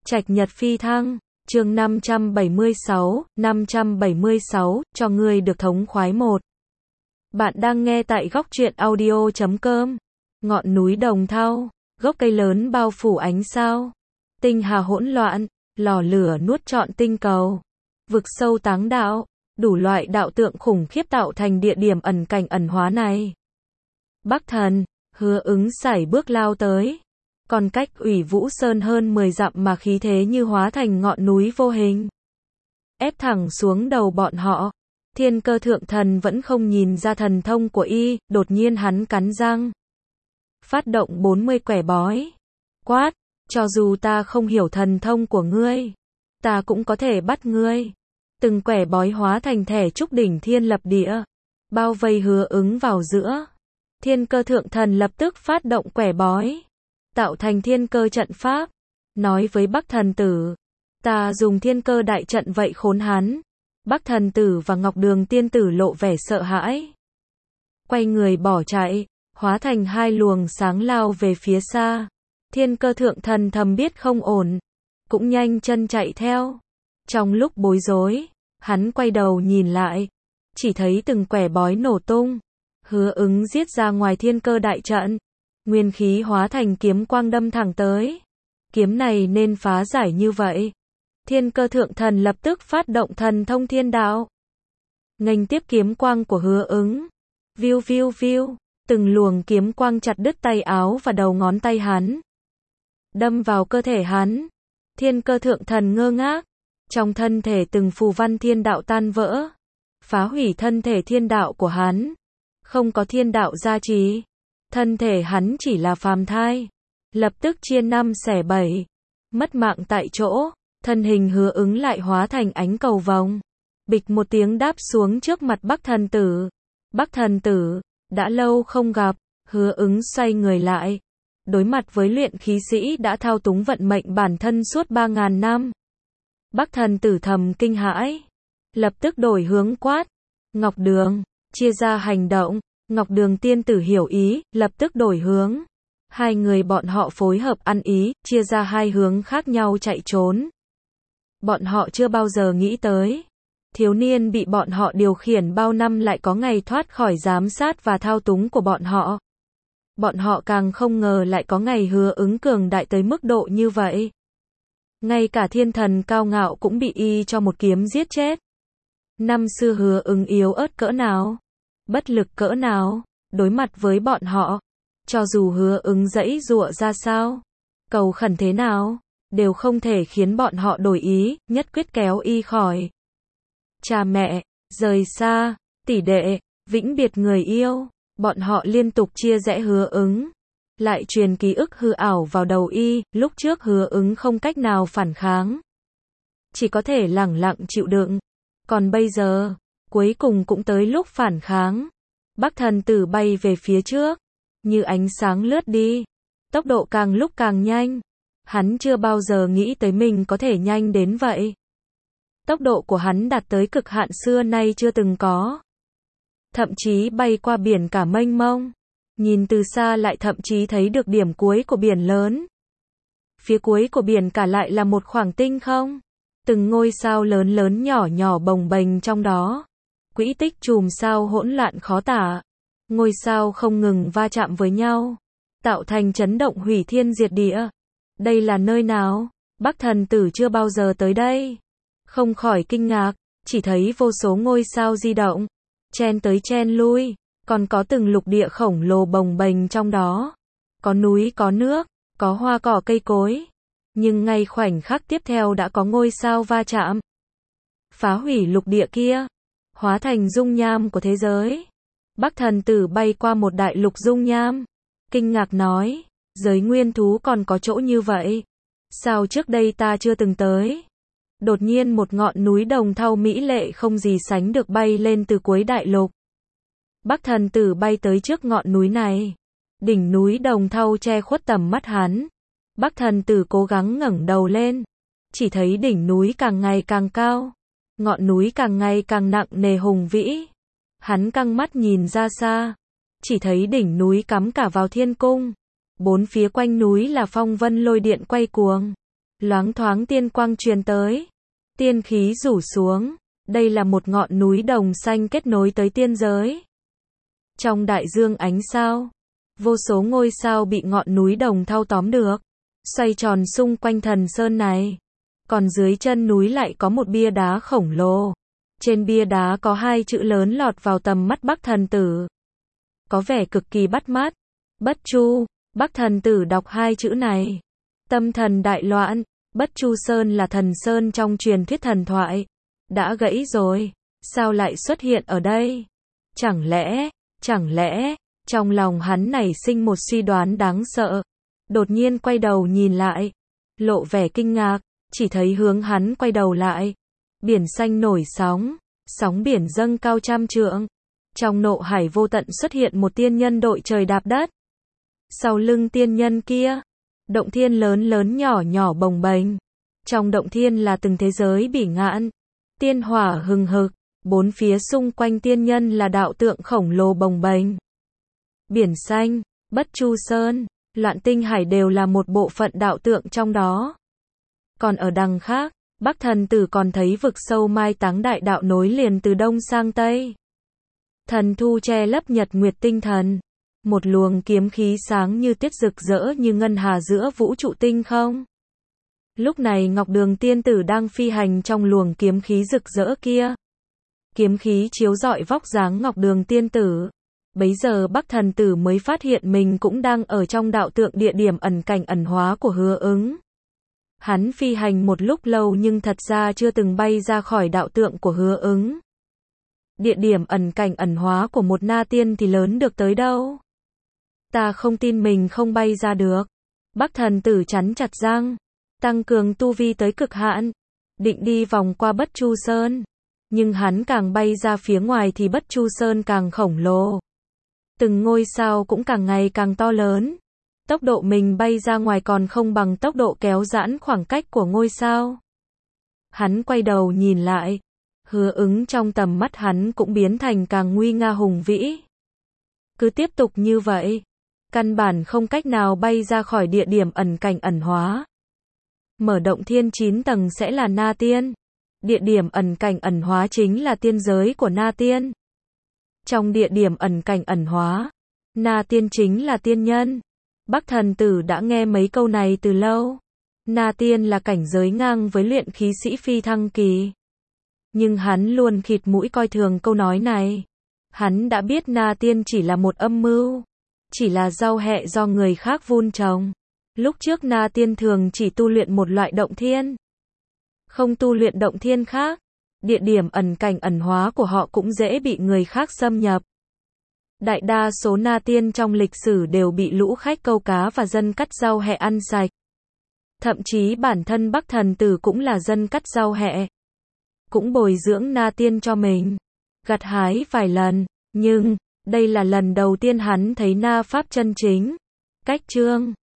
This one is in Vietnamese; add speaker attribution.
Speaker 1: Trạch Nhật Phi Thăng, chương 576, cho ngươi được thống khoái một. Bạn đang nghe tại góc truyện audio.com. Ngọn núi Đồng Thau, gốc cây lớn bao phủ ánh sao. Tinh hà hỗn loạn, lò lửa nuốt trọn tinh cầu. Vực sâu táng đạo, đủ loại đạo tượng khủng khiếp tạo thành địa điểm ẩn cảnh ẩn hóa này. Bắc Thần, Hứa Ứng sải bước lao tới. Còn cách Ủy Vũ Sơn hơn 10 dặm mà khí thế như hóa thành ngọn núi vô hình. Ép thẳng xuống đầu bọn họ. Thiên Cơ Thượng Thần vẫn không nhìn ra thần thông của y, đột nhiên hắn cắn răng. Phát động 40 quẻ bói. Quát, cho dù ta không hiểu thần thông của ngươi, ta cũng có thể bắt ngươi. Từng quẻ bói hóa thành thẻ trúc đỉnh thiên lập địa, bao vây Hứa Ứng vào giữa. Thiên Cơ Thượng Thần lập tức phát động quẻ bói, tạo thành thiên cơ trận pháp, nói với Bắc Thần Tử, ta dùng thiên cơ đại trận vậy khốn hắn. Bắc Thần Tử và Ngọc Đường Tiên Tử lộ vẻ sợ hãi, quay người bỏ chạy, hóa thành hai luồng sáng lao về phía xa. Thiên Cơ Thượng Thần thầm biết không ổn, cũng nhanh chân chạy theo. Trong lúc bối rối, hắn quay đầu nhìn lại, chỉ thấy từng quẻ bói nổ tung. Hứa Ứng giết ra ngoài thiên cơ đại trận, nguyên khí hóa thành kiếm quang đâm thẳng tới. Kiếm này nên phá giải như vậy. Thiên Cơ Thượng Thần lập tức phát động thần thông thiên đạo, nghênh tiếp kiếm quang của Hứa Ứng. Viu viu viu, từng luồng kiếm quang chặt đứt tay áo và đầu ngón tay hắn, đâm vào cơ thể hắn. Thiên Cơ Thượng Thần ngơ ngác, trong thân thể từng phù văn thiên đạo tan vỡ, phá hủy thân thể thiên đạo của hắn. Không có thiên đạo gia trì, thân thể hắn chỉ là phàm thai, lập tức chia năm xẻ bảy, mất mạng tại chỗ. Thân hình Hứa Ứng lại hóa thành ánh cầu vồng, bịch một tiếng đáp xuống trước mặt Bắc Thần Tử. Bắc Thần Tử, đã lâu không gặp. Hứa Ứng xoay người lại, đối mặt với luyện khí sĩ đã thao túng vận mệnh bản thân suốt 3000 năm. Bắc Thần Tử thầm kinh hãi, lập tức đổi hướng quát, Ngọc Đường, chia ra hành động. Ngọc Đường Tiên Tử hiểu ý, lập tức đổi hướng. Hai người bọn họ phối hợp ăn ý, chia ra hai hướng khác nhau chạy trốn. Bọn họ chưa bao giờ nghĩ tới, thiếu niên bị bọn họ điều khiển bao năm lại có ngày thoát khỏi giám sát và thao túng của bọn họ. Bọn họ càng không ngờ lại có ngày Hứa Ứng cường đại tới mức độ như vậy. Ngay cả thiên thần cao ngạo cũng bị y cho một kiếm giết chết. Năm xưa Hứa Ứng yếu ớt cỡ nào, bất lực cỡ nào, đối mặt với bọn họ, cho dù Hứa Ứng giãy giụa ra sao, cầu khẩn thế nào, đều không thể khiến bọn họ đổi ý, nhất quyết kéo y khỏi. Cha mẹ, rời xa, tỷ đệ, vĩnh biệt người yêu, bọn họ liên tục chia rẽ Hứa Ứng, lại truyền ký ức hư ảo vào đầu y. Lúc trước Hứa Ứng không cách nào phản kháng, chỉ có thể lẳng lặng chịu đựng. Còn bây giờ, cuối cùng cũng tới lúc phản kháng. Bắc Thần Tử bay về phía trước, như ánh sáng lướt đi, tốc độ càng lúc càng nhanh. Hắn chưa bao giờ nghĩ tới mình có thể nhanh đến vậy. Tốc độ của hắn đạt tới cực hạn xưa nay chưa từng có. Thậm chí bay qua biển cả mênh mông, nhìn từ xa lại thậm chí thấy được điểm cuối của biển lớn. Phía cuối của biển cả lại là một khoảng tinh không, từng ngôi sao lớn lớn nhỏ nhỏ bồng bềnh trong đó. Quỹ tích chùm sao hỗn loạn khó tả, ngôi sao không ngừng va chạm với nhau, tạo thành chấn động hủy thiên diệt địa. Đây là nơi nào? Bắc Thần Tử chưa bao giờ tới đây, không khỏi kinh ngạc, chỉ thấy vô số ngôi sao di động, chen tới chen lui, còn có từng lục địa khổng lồ bồng bềnh trong đó, có núi có nước, có hoa cỏ cây cối. Nhưng ngay khoảnh khắc tiếp theo đã có ngôi sao va chạm, phá hủy lục địa kia, hóa thành dung nham của thế giới. Bắc Thần Tử bay qua một đại lục dung nham, kinh ngạc nói, giới nguyên thú còn có chỗ như vậy, sao trước đây ta chưa từng tới. Đột nhiên một ngọn núi Đồng Thau mỹ lệ không gì sánh được bay lên từ cuối đại lục. Bắc Thần Tử bay tới trước ngọn núi này, đỉnh núi Đồng Thau che khuất tầm mắt hắn. Bắc Thần Tử cố gắng ngẩng đầu lên, chỉ thấy đỉnh núi càng ngày càng cao, ngọn núi càng ngày càng nặng nề hùng vĩ. Hắn căng mắt nhìn ra xa, chỉ thấy đỉnh núi cắm cả vào thiên cung. Bốn phía quanh núi là phong vân lôi điện quay cuồng, Loáng thoáng tiên quang truyền tới. Tiên khí rủ xuống. Đây là một ngọn núi đồng xanh kết nối tới tiên giới. Trong đại dương ánh sao, vô số ngôi sao bị ngọn núi đồng thâu tóm được, xoay tròn xung quanh thần sơn này. Còn dưới chân núi lại có một bia đá khổng lồ. Trên bia đá có hai chữ lớn lọt vào tầm mắt Bắc thần tử. Có vẻ cực kỳ bắt mắt. Bất Chu. Bắc thần tử đọc hai chữ này. Tâm thần đại loạn. Bất Chu Sơn là thần sơn trong truyền thuyết thần thoại. Đã gãy rồi. Sao lại xuất hiện ở đây? Chẳng lẽ, trong lòng hắn nảy sinh một suy đoán đáng sợ. Đột nhiên quay đầu nhìn lại. Lộ vẻ kinh ngạc, chỉ thấy hướng hắn quay đầu lại. Biển xanh nổi sóng, sóng biển dâng cao 100 trượng. Trong nộ hải vô tận xuất hiện một tiên nhân đội trời đạp đất. Sau lưng tiên nhân kia, động thiên lớn lớn nhỏ nhỏ bồng bềnh. Trong động thiên là từng thế giới bỉ ngạn, tiên hỏa hừng hực, bốn phía xung quanh tiên nhân là đạo tượng khổng lồ bồng bềnh. Biển xanh, Bất Chu Sơn, Loạn Tinh Hải đều là một bộ phận đạo tượng trong đó. Còn ở đằng khác, Bắc thần tử còn thấy vực sâu mai táng đại đạo nối liền từ đông sang tây. Thần thu che lấp nhật nguyệt tinh thần. Một luồng kiếm khí sáng như tuyết rực rỡ như ngân hà giữa vũ trụ tinh không. Lúc này Ngọc Đường tiên tử đang phi hành trong luồng kiếm khí rực rỡ kia. Kiếm khí chiếu rọi vóc dáng Ngọc Đường tiên tử. Bấy giờ Bắc thần tử mới phát hiện mình cũng đang ở trong đạo tượng địa điểm ẩn cảnh ẩn hóa của Hứa Ứng. Hắn phi hành một lúc lâu nhưng thật ra chưa từng bay ra khỏi đạo tượng của Hứa Ứng. Địa điểm ẩn cảnh ẩn hóa của một na tiên thì lớn được tới đâu? Ta không tin mình không bay ra được. Bắc thần tử cắn chặt răng, tăng cường tu vi tới cực hạn, định đi vòng qua Bất Chu Sơn. Nhưng hắn càng bay ra phía ngoài thì Bất Chu Sơn càng khổng lồ. Từng ngôi sao cũng càng ngày càng to lớn. Tốc độ mình bay ra ngoài còn không bằng tốc độ kéo giãn khoảng cách của ngôi sao. Hắn quay đầu nhìn lại. Hứa Ứng trong tầm mắt hắn cũng biến thành càng nguy nga hùng vĩ. Cứ tiếp tục như vậy, căn bản không cách nào bay ra khỏi địa điểm ẩn cảnh ẩn hóa. Mở động thiên 9 tầng sẽ là Na Tiên. Địa điểm ẩn cảnh ẩn hóa chính là tiên giới của Na Tiên. Trong địa điểm ẩn cảnh ẩn hóa, Na Tiên chính là tiên nhân. Bắc thần tử đã nghe mấy câu này từ lâu. Na Tiên là cảnh giới ngang với luyện khí sĩ phi thăng kỳ. Nhưng hắn luôn khịt mũi coi thường câu nói này. Hắn đã biết Na Tiên chỉ là một âm mưu, chỉ là rau hẹ do người khác vun trồng. Lúc trước Na Tiên thường chỉ tu luyện một loại động thiên, không tu luyện động thiên khác. Địa điểm ẩn cảnh ẩn hóa của họ cũng dễ bị người khác xâm nhập. Đại đa số Na Tiên trong lịch sử đều bị lũ khách câu cá và dân cắt rau hẹ ăn sạch. Thậm chí bản thân Bắc thần tử cũng là dân cắt rau hẹ, cũng bồi dưỡng Na Tiên cho mình, gặt hái vài lần, nhưng đây là lần đầu tiên hắn thấy Na Pháp chân chính. Cách chương